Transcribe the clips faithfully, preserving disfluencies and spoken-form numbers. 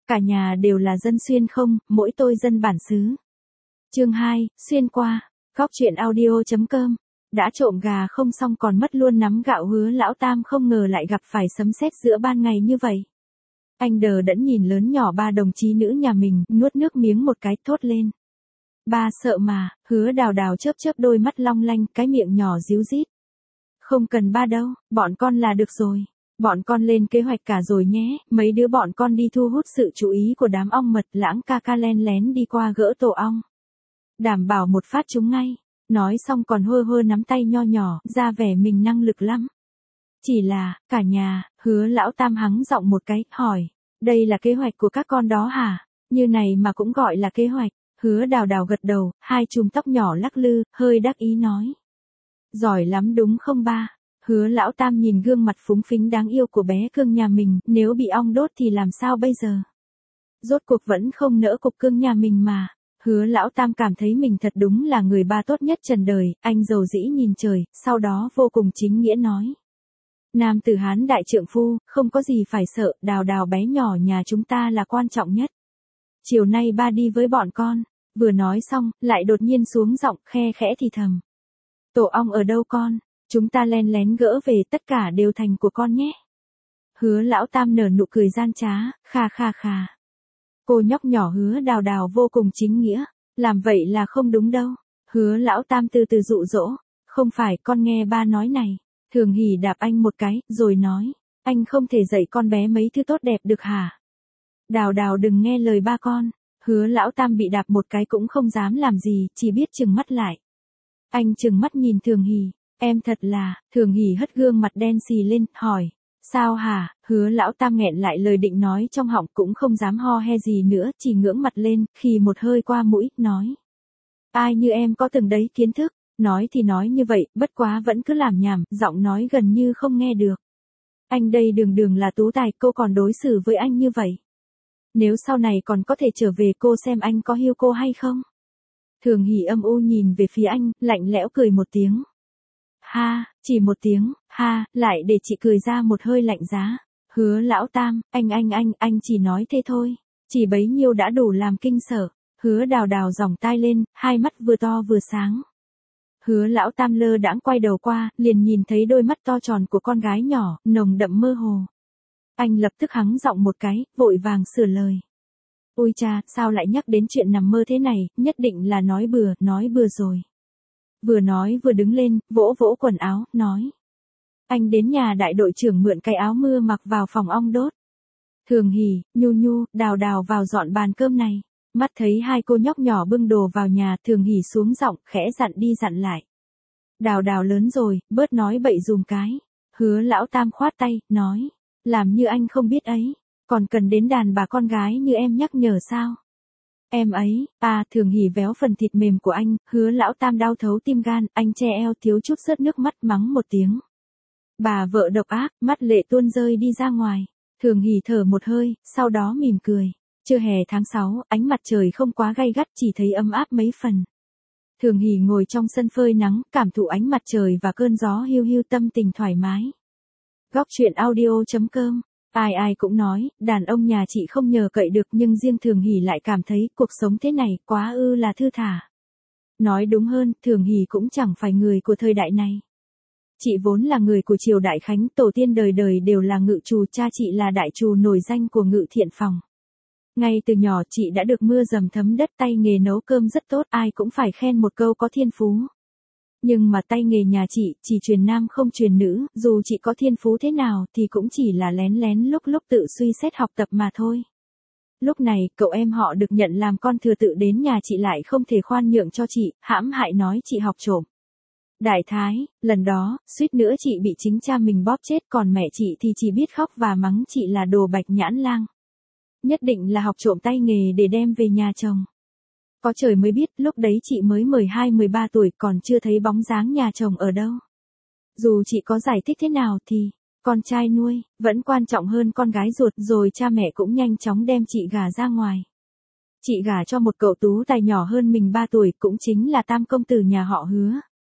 cả nhà đều là dân xuyên không, mỗi tôi dân bản xứ. Chương hai, xuyên qua, góc truyện audio.com. Đã trộm gà không xong còn mất luôn nắm gạo, Hứa Lão Tam không ngờ lại gặp phải sấm sét giữa ban ngày như vậy. Anh đờ đẫn nhìn lớn nhỏ ba đồng chí nữ nhà mình, nuốt nước miếng một cái, thốt lên. Ba sợ mà. Hứa Đào Đào chớp chớp đôi mắt long lanh, cái miệng nhỏ ríu rít. Không cần ba đâu, bọn con là được rồi. Bọn con lên kế hoạch cả rồi nhé, mấy đứa bọn con đi thu hút sự chú ý của đám ong mật, Lãng ca ca len lén đi qua gỡ tổ ong. Đảm bảo một phát chúng ngay. Nói xong còn hơ hơ nắm tay nho nhỏ, ra vẻ mình năng lực lắm. Chỉ là, cả nhà, Hứa Lão Tam hắng giọng một cái, hỏi. Đây là kế hoạch của các con đó hả? Như này mà cũng gọi là kế hoạch. Hứa Đào Đào gật đầu, hai chùm tóc nhỏ lắc lư, hơi đắc ý nói. Giỏi lắm đúng không ba? Hứa Lão Tam nhìn gương mặt phúng phính đáng yêu của bé cưng nhà mình, nếu bị ong đốt thì làm sao bây giờ? Rốt cuộc vẫn không nỡ cục cưng nhà mình mà. Hứa Lão Tam cảm thấy mình thật đúng là người ba tốt nhất trần đời, anh dầu dĩ nhìn trời, sau đó vô cùng chính nghĩa nói. Nam tử Hán đại trượng phu, không có gì phải sợ, Đào Đào bé nhỏ nhà chúng ta là quan trọng nhất. Chiều nay ba đi với bọn con, vừa nói xong, lại đột nhiên xuống giọng, khe khẽ thì thầm. Tổ ong ở đâu con? Chúng ta len lén gỡ về, tất cả đều thành của con nhé. Hứa Lão Tam nở nụ cười gian trá, kha kha kha. Cô nhóc nhỏ Hứa Đào Đào vô cùng chính nghĩa, làm vậy là không đúng đâu. Hứa Lão Tam từ từ dụ dỗ, không phải, con nghe ba nói này. Thường Hỉ đạp anh một cái, rồi nói, anh không thể dạy con bé mấy thứ tốt đẹp được hả? Đào Đào đừng nghe lời ba con. Hứa Lão Tam bị đạp một cái cũng không dám làm gì, chỉ biết trừng mắt lại. Anh trừng mắt nhìn Thường Hỉ, em thật là, Thường Hỉ hất gương mặt đen xì lên, hỏi. Sao hả? Hứa Lão Tam nghẹn lại lời định nói trong họng cũng không dám ho he gì nữa, chỉ ngưỡng mặt lên, khì một hơi qua mũi, nói. Ai như em có từng đấy kiến thức, nói thì nói như vậy, bất quá vẫn cứ làm nhảm, giọng nói gần như không nghe được. Anh đây đường đường là tú tài, cô còn đối xử với anh như vậy. Nếu sau này còn có thể trở về cô xem anh có hiêu cô hay không? Thường Hỉ âm u nhìn về phía anh, lạnh lẽo cười một tiếng. Ha, chỉ một tiếng, ha, lại để chị cười ra một hơi lạnh giá. Hứa Lão Tam, anh anh anh, anh chỉ nói thế thôi. Chỉ bấy nhiêu đã đủ làm kinh sợ. Hứa Đào Đào giỏng tai lên, hai mắt vừa to vừa sáng. Hứa Lão Tam lơ đãng quay đầu qua, liền nhìn thấy đôi mắt to tròn của con gái nhỏ, nồng đậm mơ hồ. Anh lập tức hắng giọng một cái, vội vàng sửa lời. Ôi cha, sao lại nhắc đến chuyện nằm mơ thế này, nhất định là nói bừa, nói bừa rồi. Vừa nói vừa đứng lên, vỗ vỗ quần áo, nói. Anh đến nhà đại đội trưởng mượn cái áo mưa mặc vào phòng ong đốt. Thường Hỉ, Nhu Nhu, Đào Đào vào dọn bàn cơm này. Mắt thấy hai cô nhóc nhỏ bưng đồ vào nhà, Thường Hỉ xuống giọng, khẽ dặn đi dặn lại. Đào Đào lớn rồi, bớt nói bậy dùm cái. Hứa Lão Tam khoát tay, nói. Làm như anh không biết ấy, còn cần đến đàn bà con gái như em nhắc nhở sao? Em ấy, à, Thường Hỉ véo phần thịt mềm của anh, Hứa Lão Tam đau thấu tim gan, anh che eo thiếu chút rớt nước mắt mắng một tiếng. Bà vợ độc ác, mắt lệ tuôn rơi đi ra ngoài. Thường Hỉ thở một hơi, sau đó mỉm cười. Trưa hè tháng sáu, ánh mặt trời không quá gay gắt, chỉ thấy ấm áp mấy phần. Thường Hỉ ngồi trong sân phơi nắng, cảm thụ ánh mặt trời và cơn gió hiu hiu, tâm tình thoải mái. Góc truyện audio.com. Ai ai cũng nói, đàn ông nhà chị không nhờ cậy được, nhưng riêng Thường Hỉ lại cảm thấy cuộc sống thế này quá ư là thư thả. Nói đúng hơn, Thường Hỉ cũng chẳng phải người của thời đại này. Chị vốn là người của triều Đại Khánh, tổ tiên đời đời đều là ngự trù, cha chị là đại trù nổi danh của Ngự Thiện Phòng. Ngay từ nhỏ chị đã được mưa dầm thấm đất, tay nghề nấu cơm rất tốt, ai cũng phải khen một câu có thiên phú. Nhưng mà tay nghề nhà chị, chỉ truyền nam không truyền nữ, dù chị có thiên phú thế nào thì cũng chỉ là lén lén lúc lúc tự suy xét học tập mà thôi. Lúc này, cậu em họ được nhận làm con thừa tự đến nhà chị lại không thể khoan nhượng cho chị, hãm hại nói chị học trộm. Đại thái, lần đó, suýt nữa chị bị chính cha mình bóp chết, còn mẹ chị thì chỉ biết khóc và mắng chị là đồ bạch nhãn lang. Nhất định là học trộm tay nghề để đem về nhà chồng. Có trời mới biết, lúc đấy chị mới mười hai mười ba tuổi, còn chưa thấy bóng dáng nhà chồng ở đâu. Dù chị có giải thích thế nào thì, con trai nuôi, vẫn quan trọng hơn con gái ruột, rồi cha mẹ cũng nhanh chóng đem chị gả ra ngoài. Chị gả cho một cậu tú tài nhỏ hơn mình ba tuổi, cũng chính là tam công tử nhà họ Hứa.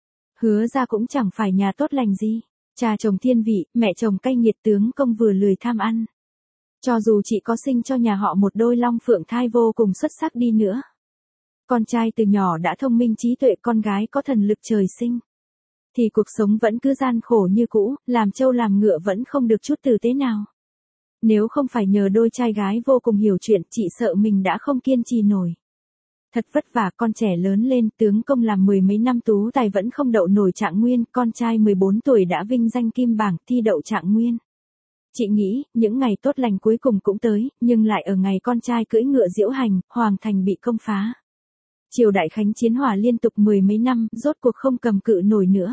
Hứa ra cũng chẳng phải nhà tốt lành gì. Cha chồng thiên vị, mẹ chồng cay nghiệt, tướng công vừa lười tham ăn. Cho dù chị có sinh cho nhà họ một đôi long phượng thai vô cùng xuất sắc đi nữa. Con trai từ nhỏ đã thông minh trí tuệ, con gái có thần lực trời sinh. Thì cuộc sống vẫn cứ gian khổ như cũ, làm trâu làm ngựa vẫn không được chút tử tế nào. Nếu không phải nhờ đôi trai gái vô cùng hiểu chuyện, chị sợ mình đã không kiên trì nổi. Thật vất vả con trẻ lớn lên, tướng công làm mười mấy năm tú tài vẫn không đậu nổi trạng nguyên, con trai mười bốn tuổi đã vinh danh kim bảng, thi đậu trạng nguyên. Chị nghĩ, những ngày tốt lành cuối cùng cũng tới, nhưng lại ở ngày con trai cưỡi ngựa diễu hành, hoàng thành bị công phá. Triều đại Khánh chiến hỏa liên tục mười mấy năm, rốt cuộc không cầm cự nổi nữa.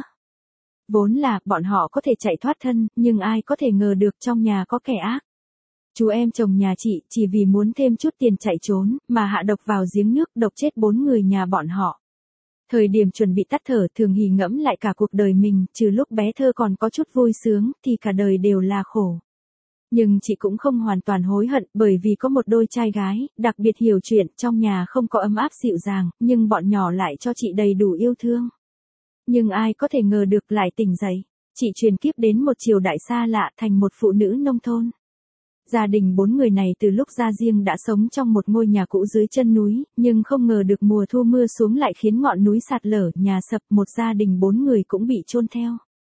Vốn là, bọn họ có thể chạy thoát thân, nhưng ai có thể ngờ được trong nhà có kẻ ác. Chú em chồng nhà chị, chỉ vì muốn thêm chút tiền chạy trốn, mà hạ độc vào giếng nước, độc chết bốn người nhà bọn họ. Thời điểm chuẩn bị tắt thở, Thường Hỷ ngẫm lại cả cuộc đời mình, trừ lúc bé thơ còn có chút vui sướng, thì cả đời đều là khổ. Nhưng chị cũng không hoàn toàn hối hận, bởi vì có một đôi trai gái, đặc biệt hiểu chuyện, trong nhà không có ấm áp dịu dàng, nhưng bọn nhỏ lại cho chị đầy đủ yêu thương. Nhưng ai có thể ngờ được lại tỉnh dậy, chị truyền kiếp đến một triều đại xa lạ, thành một phụ nữ nông thôn. Gia đình bốn người này từ lúc ra riêng đã sống trong một ngôi nhà cũ dưới chân núi, nhưng không ngờ được mùa thu mưa xuống lại khiến ngọn núi sạt lở, nhà sập, một gia đình bốn người cũng bị chôn theo.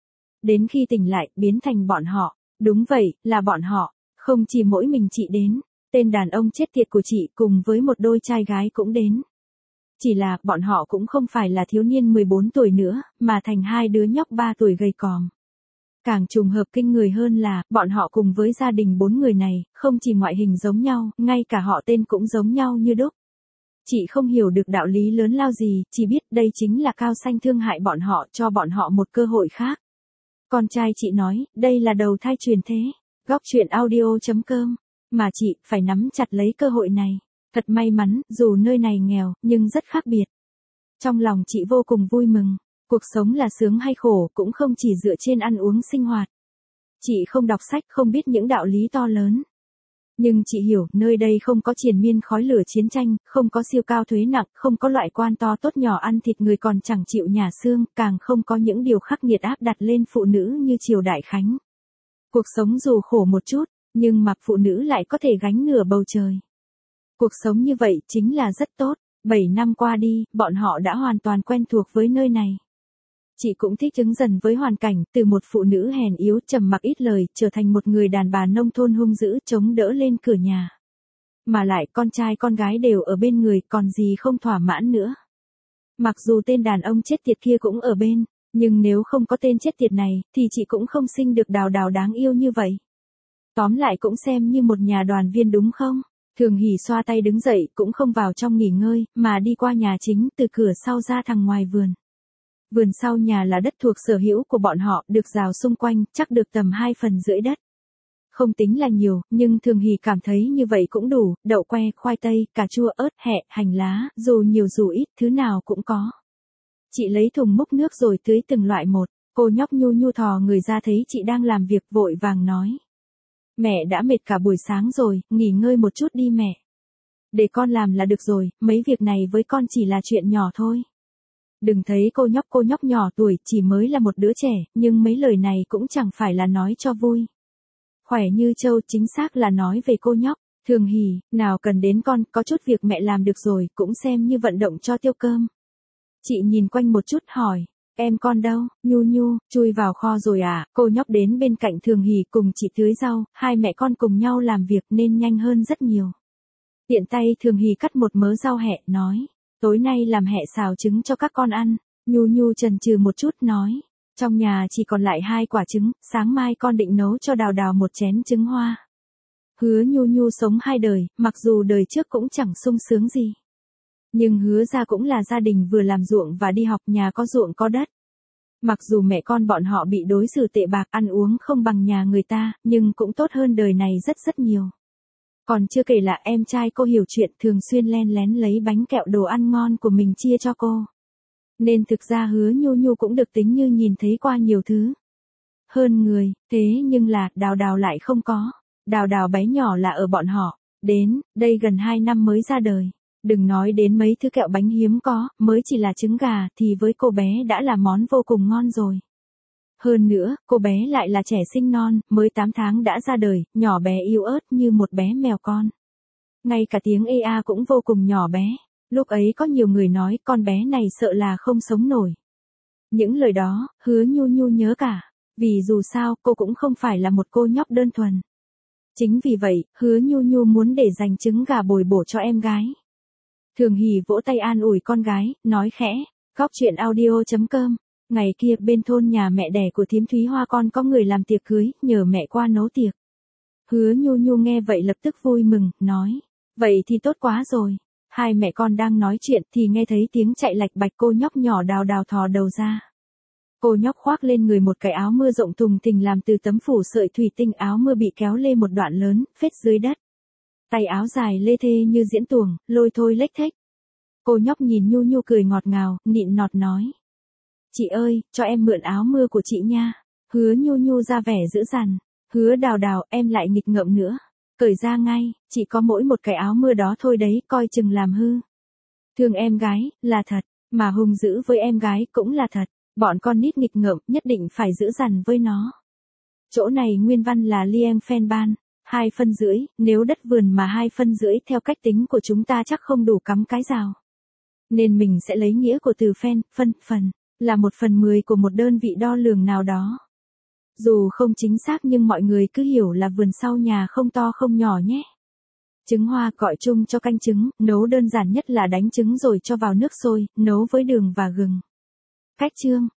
Đến khi tỉnh lại, biến thành bọn họ. Đúng vậy, là bọn họ. Không chỉ mỗi mình chị đến, tên đàn ông chết tiệt của chị cùng với một đôi trai gái cũng đến. Chỉ là, bọn họ cũng không phải là thiếu niên mười bốn tuổi nữa, mà thành hai đứa nhóc ba tuổi gầy còm. Càng trùng hợp kinh người hơn là, bọn họ cùng với gia đình bốn người này, không chỉ ngoại hình giống nhau, ngay cả họ tên cũng giống nhau như đúc. Chị không hiểu được đạo lý lớn lao gì, chỉ biết đây chính là Cao Xanh thương hại bọn họ, cho bọn họ một cơ hội khác. Con trai chị nói, đây là đầu thai truyền thế. Góc truyện audio chấm com. Mà chị, phải nắm chặt lấy cơ hội này. Thật may mắn, dù nơi này nghèo, nhưng rất khác biệt. Trong lòng chị vô cùng vui mừng. Cuộc sống là sướng hay khổ, cũng không chỉ dựa trên ăn uống sinh hoạt. Chị không đọc sách, không biết những đạo lý to lớn. Nhưng chị hiểu, nơi đây không có triền miên khói lửa chiến tranh, không có siêu cao thuế nặng, không có loại quan to tốt nhỏ ăn thịt người còn chẳng chịu nhả xương, càng không có những điều khắc nghiệt áp đặt lên phụ nữ như triều đại Khánh. Cuộc sống dù khổ một chút, nhưng mà phụ nữ lại có thể gánh nửa bầu trời. Cuộc sống như vậy chính là rất tốt. Bảy năm qua đi, bọn họ đã hoàn toàn quen thuộc với nơi này. Chị cũng thích ứng dần với hoàn cảnh, từ một phụ nữ hèn yếu, trầm mặc ít lời, trở thành một người đàn bà nông thôn hung dữ, chống đỡ lên cửa nhà. Mà lại con trai con gái đều ở bên người, còn gì không thỏa mãn nữa. Mặc dù tên đàn ông chết tiệt kia cũng ở bên, nhưng nếu không có tên chết tiệt này, thì chị cũng không sinh được Đào Đào đáng yêu như vậy. Tóm lại cũng xem như một nhà đoàn viên đúng không? Thường Hỷ xoa tay đứng dậy, cũng không vào trong nghỉ ngơi, mà đi qua nhà chính, từ cửa sau ra thẳng ngoài vườn. Vườn sau nhà là đất thuộc sở hữu của bọn họ, được rào xung quanh, chắc được tầm hai phần rưỡi đất. Không tính là nhiều, nhưng Thường Hỷ cảm thấy như vậy cũng đủ, đậu que, khoai tây, cà chua, ớt, hẹ, hành lá, dù nhiều dù ít, thứ nào cũng có. Chị lấy thùng múc nước rồi tưới từng loại một, cô nhóc Nhu Nhu thò người ra thấy chị đang làm việc, vội vàng nói. Mẹ đã mệt cả buổi sáng rồi, nghỉ ngơi một chút đi mẹ. Để con làm là được rồi, mấy việc này với con chỉ là chuyện nhỏ thôi. Đừng thấy cô nhóc cô nhóc nhỏ tuổi, chỉ mới là một đứa trẻ, nhưng mấy lời này cũng chẳng phải là nói cho vui. Khỏe như trâu, chính xác là nói về cô nhóc. Thường Hỷ, nào cần đến con, có chút việc mẹ làm được rồi, cũng xem như vận động cho tiêu cơm. Chị nhìn quanh một chút hỏi, em con đâu? Nhu Nhu, chui vào kho rồi à? Cô nhóc đến bên cạnh Thường Hỷ cùng chị tưới rau, hai mẹ con cùng nhau làm việc nên nhanh hơn rất nhiều. Tiện tay Thường Hỷ cắt một mớ rau hẹ, nói, tối nay làm hẹ xào trứng cho các con ăn. Nhu Nhu chần chừ một chút nói, trong nhà chỉ còn lại hai quả trứng, sáng mai con định nấu cho Đào Đào một chén trứng hoa. Hứa Nhu Nhu sống hai đời, mặc dù đời trước cũng chẳng sung sướng gì. Nhưng Hứa ra cũng là gia đình vừa làm ruộng và đi học, nhà có ruộng có đất. Mặc dù mẹ con bọn họ bị đối xử tệ bạc, ăn uống không bằng nhà người ta, nhưng cũng tốt hơn đời này rất rất nhiều. Còn chưa kể là em trai cô hiểu chuyện, thường xuyên len lén lấy bánh kẹo đồ ăn ngon của mình chia cho cô. Nên thực ra Hứa Nhu Nhu cũng được tính như nhìn thấy qua nhiều thứ hơn người, thế nhưng là, Đào Đào lại không có. Đào Đào bé nhỏ là ở bọn họ, đến, đây gần hai năm mới ra đời. Đừng nói đến mấy thứ kẹo bánh hiếm có, mới chỉ là trứng gà, thì với cô bé đã là món vô cùng ngon rồi. Hơn nữa, cô bé lại là trẻ sinh non, mới tám tháng đã ra đời, nhỏ bé yếu ớt như một bé mèo con. Ngay cả tiếng ê a cũng vô cùng nhỏ bé. Lúc ấy có nhiều người nói con bé này sợ là không sống nổi. Những lời đó, Hứa Nhu Nhu nhớ cả. Vì dù sao, cô cũng không phải là một cô nhóc đơn thuần. Chính vì vậy, Hứa Nhu Nhu muốn để dành trứng gà bồi bổ cho em gái. Thường Hỷ vỗ tay an ủi con gái, nói khẽ, góc chuyện audio chấm com. Ngày kia bên thôn nhà mẹ đẻ của thím Thúy Hoa con có người làm tiệc cưới, nhờ mẹ qua nấu tiệc. Hứa Nhu Nhu nghe vậy lập tức vui mừng, nói, vậy thì tốt quá rồi. Hai mẹ con đang nói chuyện thì nghe thấy tiếng chạy lạch bạch, cô nhóc nhỏ đào đào thò đầu ra. Cô nhóc khoác lên người một cái áo mưa rộng thùng thình làm từ tấm phủ sợi thủy tinh, áo mưa bị kéo lê một đoạn lớn, phết dưới đất. Tay áo dài lê thê như diễn tuồng, lôi thôi lếch thếch. Cô nhóc nhìn Nhu Nhu cười ngọt ngào, nịn nọt nói. Chị ơi, cho em mượn áo mưa của chị nha. Hứa Nhu Nhu ra vẻ dữ dằn. Hứa Đào Đào, em lại nghịch ngợm nữa. Cởi ra ngay, chỉ có mỗi một cái áo mưa đó thôi đấy, coi chừng làm hư. Thương em gái, là thật, mà hung dữ với em gái cũng là thật. Bọn con nít nghịch ngợm nhất định phải giữ dằn với nó. Chỗ này nguyên văn là Lieng Phen Ban, hai phân rưỡi, nếu đất vườn mà hai phân rưỡi theo cách tính của chúng ta chắc không đủ cắm cái rào. Nên mình sẽ lấy nghĩa của từ phen, phân, phần, là một phần mười của một đơn vị đo lường nào đó. Dù không chính xác nhưng mọi người cứ hiểu là vườn sau nhà không to không nhỏ nhé. Trứng hoa gọi chung cho canh trứng, nấu đơn giản nhất là đánh trứng rồi cho vào nước sôi, nấu với đường và gừng. Cách chương